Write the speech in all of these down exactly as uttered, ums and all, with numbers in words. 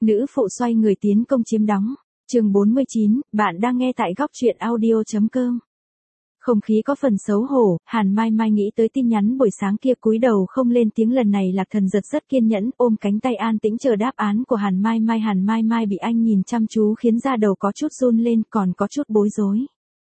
Nữ phụ xoay người tiến công chiếm đóng. Chương bốn mươi chín, bạn đang nghe tại góc truyện audio chấm com. Không khí có phần xấu hổ, Hàn Mai Mai nghĩ tới tin nhắn buổi sáng kia, cúi đầu không lên tiếng. Lần này Lạc Thần Giật rất kiên nhẫn, ôm cánh tay an tĩnh chờ đáp án của Hàn Mai Mai. Hàn Mai Mai bị anh nhìn chăm chú khiến da đầu có chút run lên, còn có chút bối rối.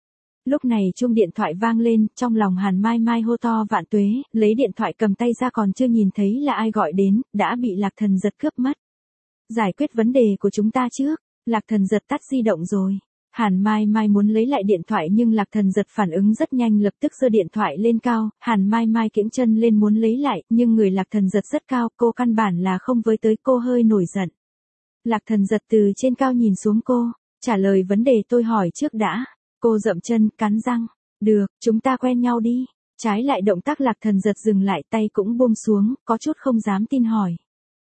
Lúc này chuông điện thoại vang lên, trong lòng Hàn Mai Mai hô to vạn tuế, lấy điện thoại cầm tay ra, còn chưa nhìn thấy là ai gọi đến, đã bị Lạc Thần Giật cướp mất. Giải quyết vấn đề của chúng ta trước. Lạc Thần Giật tắt di động rồi. Hàn Mai Mai muốn lấy lại điện thoại nhưng Lạc Thần Giật phản ứng rất nhanh, lập tức giơ điện thoại lên cao. Hàn Mai Mai kiễng chân lên muốn lấy lại, nhưng người Lạc Thần Giật rất cao, cô căn bản là không với tới, cô hơi nổi giận. Lạc Thần Giật từ trên cao nhìn xuống cô, trả lời vấn đề tôi hỏi trước đã. Cô dậm chân, cắn răng. Được, chúng ta quen nhau đi. Trái lại động tác Lạc Thần Giật dừng lại, tay cũng buông xuống, có chút không dám tin hỏi.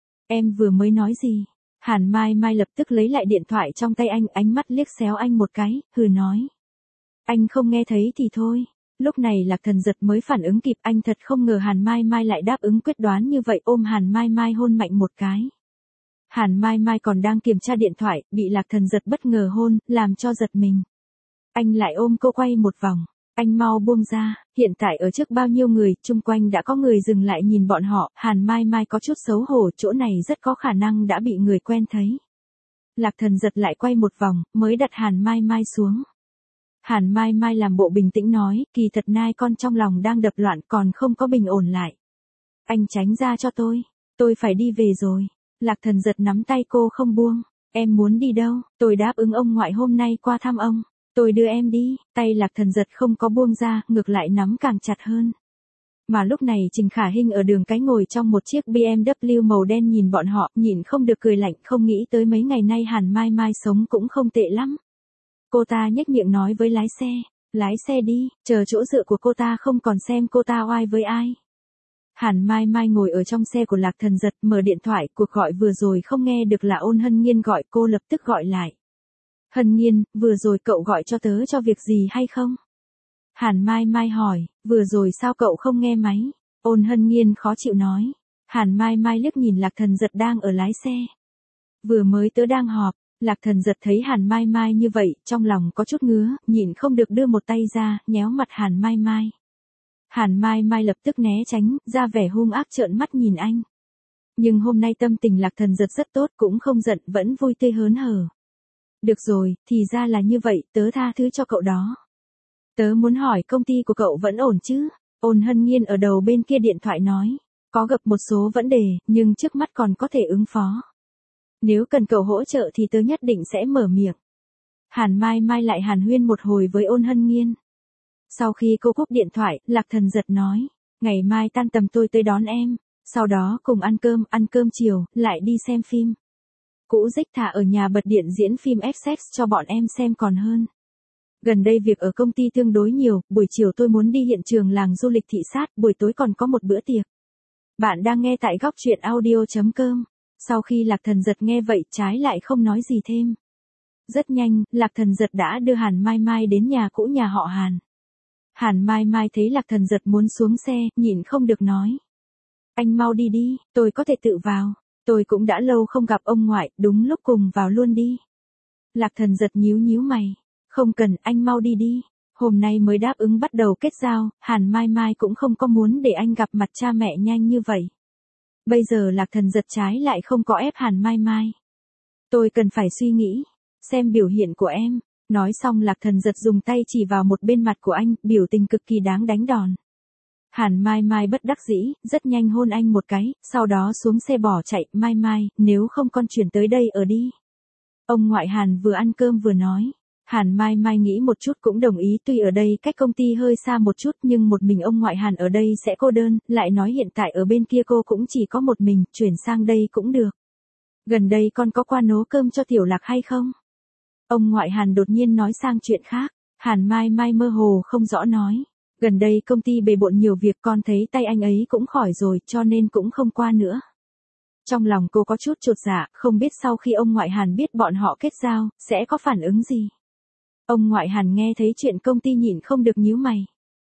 Em vừa mới nói gì? Hàn Mai Mai lập tức lấy lại điện thoại trong tay anh, ánh mắt liếc xéo anh một cái, hừ nói. Anh không nghe thấy thì thôi. Lúc này Lạc Thần Giật mới phản ứng kịp, anh thật không ngờ Hàn Mai Mai lại đáp ứng quyết đoán như vậy, ôm Hàn Mai Mai hôn mạnh một cái. Hàn Mai Mai còn đang kiểm tra điện thoại, bị Lạc Thần Giật bất ngờ hôn, làm cho giật mình. Anh lại ôm cô quay một vòng. Anh mau buông ra, hiện tại ở trước bao nhiêu người, chung quanh đã có người dừng lại nhìn bọn họ. Hàn Mai Mai có chút xấu hổ, chỗ này rất có khả năng đã bị người quen thấy. Lạc Thần Giật lại quay một vòng, mới đặt Hàn Mai Mai xuống. Hàn Mai Mai làm bộ bình tĩnh nói, kỳ thật nai con trong lòng đang đập loạn, còn không có bình ổn lại. Anh tránh ra cho tôi, tôi phải đi về rồi. Lạc Thần Giật nắm tay cô không buông. Em muốn đi đâu? Tôi đáp ứng ông ngoại hôm nay qua thăm ông. Tôi đưa em đi. Tay Lạc Thần Giật không có buông ra, ngược lại nắm càng chặt hơn. Mà lúc này Trình Khả Hinh ở đường cái ngồi trong một chiếc bê em vê màu đen nhìn bọn họ, nhịn không được cười lạnh, không nghĩ tới mấy ngày nay Hàn Mai Mai sống cũng không tệ lắm. Cô ta nhếch miệng nói với lái xe, lái xe đi, chờ chỗ dựa của cô ta không còn xem cô ta oai với ai. Hàn Mai Mai ngồi ở trong xe của Lạc Thần Giật, mở điện thoại, cuộc gọi vừa rồi không nghe được là Ôn Hân Nhiên gọi, cô lập tức gọi lại. Hân Nhiên, vừa rồi cậu gọi cho tớ cho việc gì hay không? Hàn Mai Mai hỏi, vừa rồi sao cậu không nghe máy? Ôn Hân Nhiên khó chịu nói. Hàn Mai Mai liếc nhìn Lạc Thần Giật đang ở lái xe. Vừa mới tớ đang họp. Lạc Thần Giật thấy Hàn Mai Mai như vậy, trong lòng có chút ngứa, nhịn không được đưa một tay ra, nhéo mặt Hàn Mai Mai. Hàn Mai Mai lập tức né tránh, ra vẻ hung ác trợn mắt nhìn anh. Nhưng hôm nay tâm tình Lạc Thần Giật rất tốt, cũng không giận, vẫn vui tươi hớn hở. Được rồi, thì ra là như vậy, tớ tha thứ cho cậu đó. Tớ muốn hỏi công ty của cậu vẫn ổn chứ? Ôn Hân Nhiên ở đầu bên kia điện thoại nói. Có gặp một số vấn đề, nhưng trước mắt còn có thể ứng phó. Nếu cần cậu hỗ trợ thì tớ nhất định sẽ mở miệng. Hàn Mai Mai lại hàn huyên một hồi với Ôn Hân Nhiên. Sau khi cô cúp điện thoại, Lạc Thần Giật nói. Ngày mai tan tầm tôi tới đón em. Sau đó cùng ăn cơm, ăn cơm chiều, lại đi xem phim. Cũ dích thả ở nhà bật điện diễn phim Essex cho bọn em xem còn hơn. Gần đây việc ở công ty tương đối nhiều, buổi chiều tôi muốn đi hiện trường làng du lịch thị sát, buổi tối còn có một bữa tiệc. Bạn đang nghe tại góc truyện audio chấm com. Sau khi Lạc Thần Giật nghe vậy, trái lại không nói gì thêm. Rất nhanh, Lạc Thần Giật đã đưa Hàn Mai Mai đến nhà cũ nhà họ Hàn. Hàn Mai Mai thấy Lạc Thần Giật muốn xuống xe, nhịn không được nói. Anh mau đi đi, tôi có thể tự vào. Tôi cũng đã lâu không gặp ông ngoại, đúng lúc cùng vào luôn đi. Lạc Thần Giật nhíu nhíu mày. Không cần, anh mau đi đi. Hôm nay mới đáp ứng bắt đầu kết giao, Hàn Mai Mai cũng không có muốn để anh gặp mặt cha mẹ nhanh như vậy. Bây giờ Lạc Thần Giật trái lại không có ép Hàn Mai Mai. Tôi cần phải suy nghĩ, xem biểu hiện của em. Nói xong Lạc Thần Giật dùng tay chỉ vào một bên mặt của anh, biểu tình cực kỳ đáng đánh đòn. Hàn Mai Mai bất đắc dĩ, rất nhanh hôn anh một cái, sau đó xuống xe bỏ chạy. Mai Mai, nếu không con chuyển tới đây ở đi. Ông ngoại Hàn vừa ăn cơm vừa nói. Hàn Mai Mai nghĩ một chút cũng đồng ý, tuy ở đây cách công ty hơi xa một chút nhưng một mình ông ngoại Hàn ở đây sẽ cô đơn, lại nói hiện tại ở bên kia cô cũng chỉ có một mình, chuyển sang đây cũng được. Gần đây con có qua nấu cơm cho Tiểu Lạc hay không? Ông ngoại Hàn đột nhiên nói sang chuyện khác. Hàn Mai Mai mơ hồ không rõ nói. Gần đây công ty bề bộn nhiều việc, con thấy tay anh ấy cũng khỏi rồi cho nên cũng không qua nữa. Trong lòng cô có chút chột dạ, không biết sau khi ông ngoại Hàn biết bọn họ kết giao, sẽ có phản ứng gì. Ông ngoại Hàn nghe thấy chuyện công ty nhịn không được nhíu mày.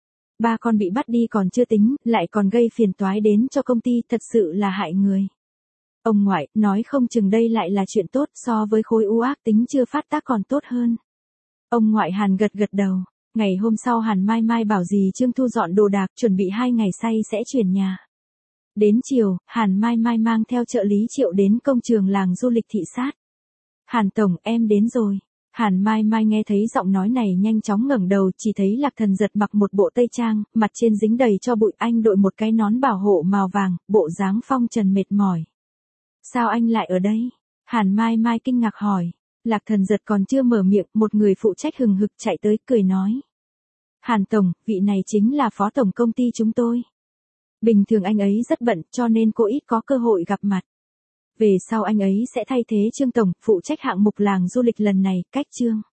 Ba con bị bắt đi còn chưa tính, lại còn gây phiền toái đến cho công ty, thật sự là hại người. Ông ngoại, nói không chừng đây lại là chuyện tốt, so với khối u ác tính chưa phát tác còn tốt hơn. Ông ngoại Hàn gật gật đầu. Ngày hôm sau Hàn Mai Mai bảo dì Trương thu dọn đồ đạc, chuẩn bị hai ngày say sẽ chuyển nhà. Đến chiều, Hàn Mai Mai mang theo trợ lý Triệu đến công trường làng du lịch thị sát. Hàn Tổng, em đến rồi. Hàn Mai Mai nghe thấy giọng nói này nhanh chóng ngẩng đầu, chỉ thấy Lạc Thần Giật mặc một bộ tây trang, mặt trên dính đầy cho bụi, anh đội một cái nón bảo hộ màu vàng, bộ dáng phong trần mệt mỏi. Sao anh lại ở đây? Hàn Mai Mai kinh ngạc hỏi. Lạc Thần Giật còn chưa mở miệng, một người phụ trách hừng hực chạy tới cười nói. Hàn Tổng, vị này chính là phó tổng công ty chúng tôi. Bình thường anh ấy rất bận cho nên cô ít có cơ hội gặp mặt. Về sau anh ấy sẽ thay thế Trương Tổng, phụ trách hạng mục làng du lịch lần này, cách Trương.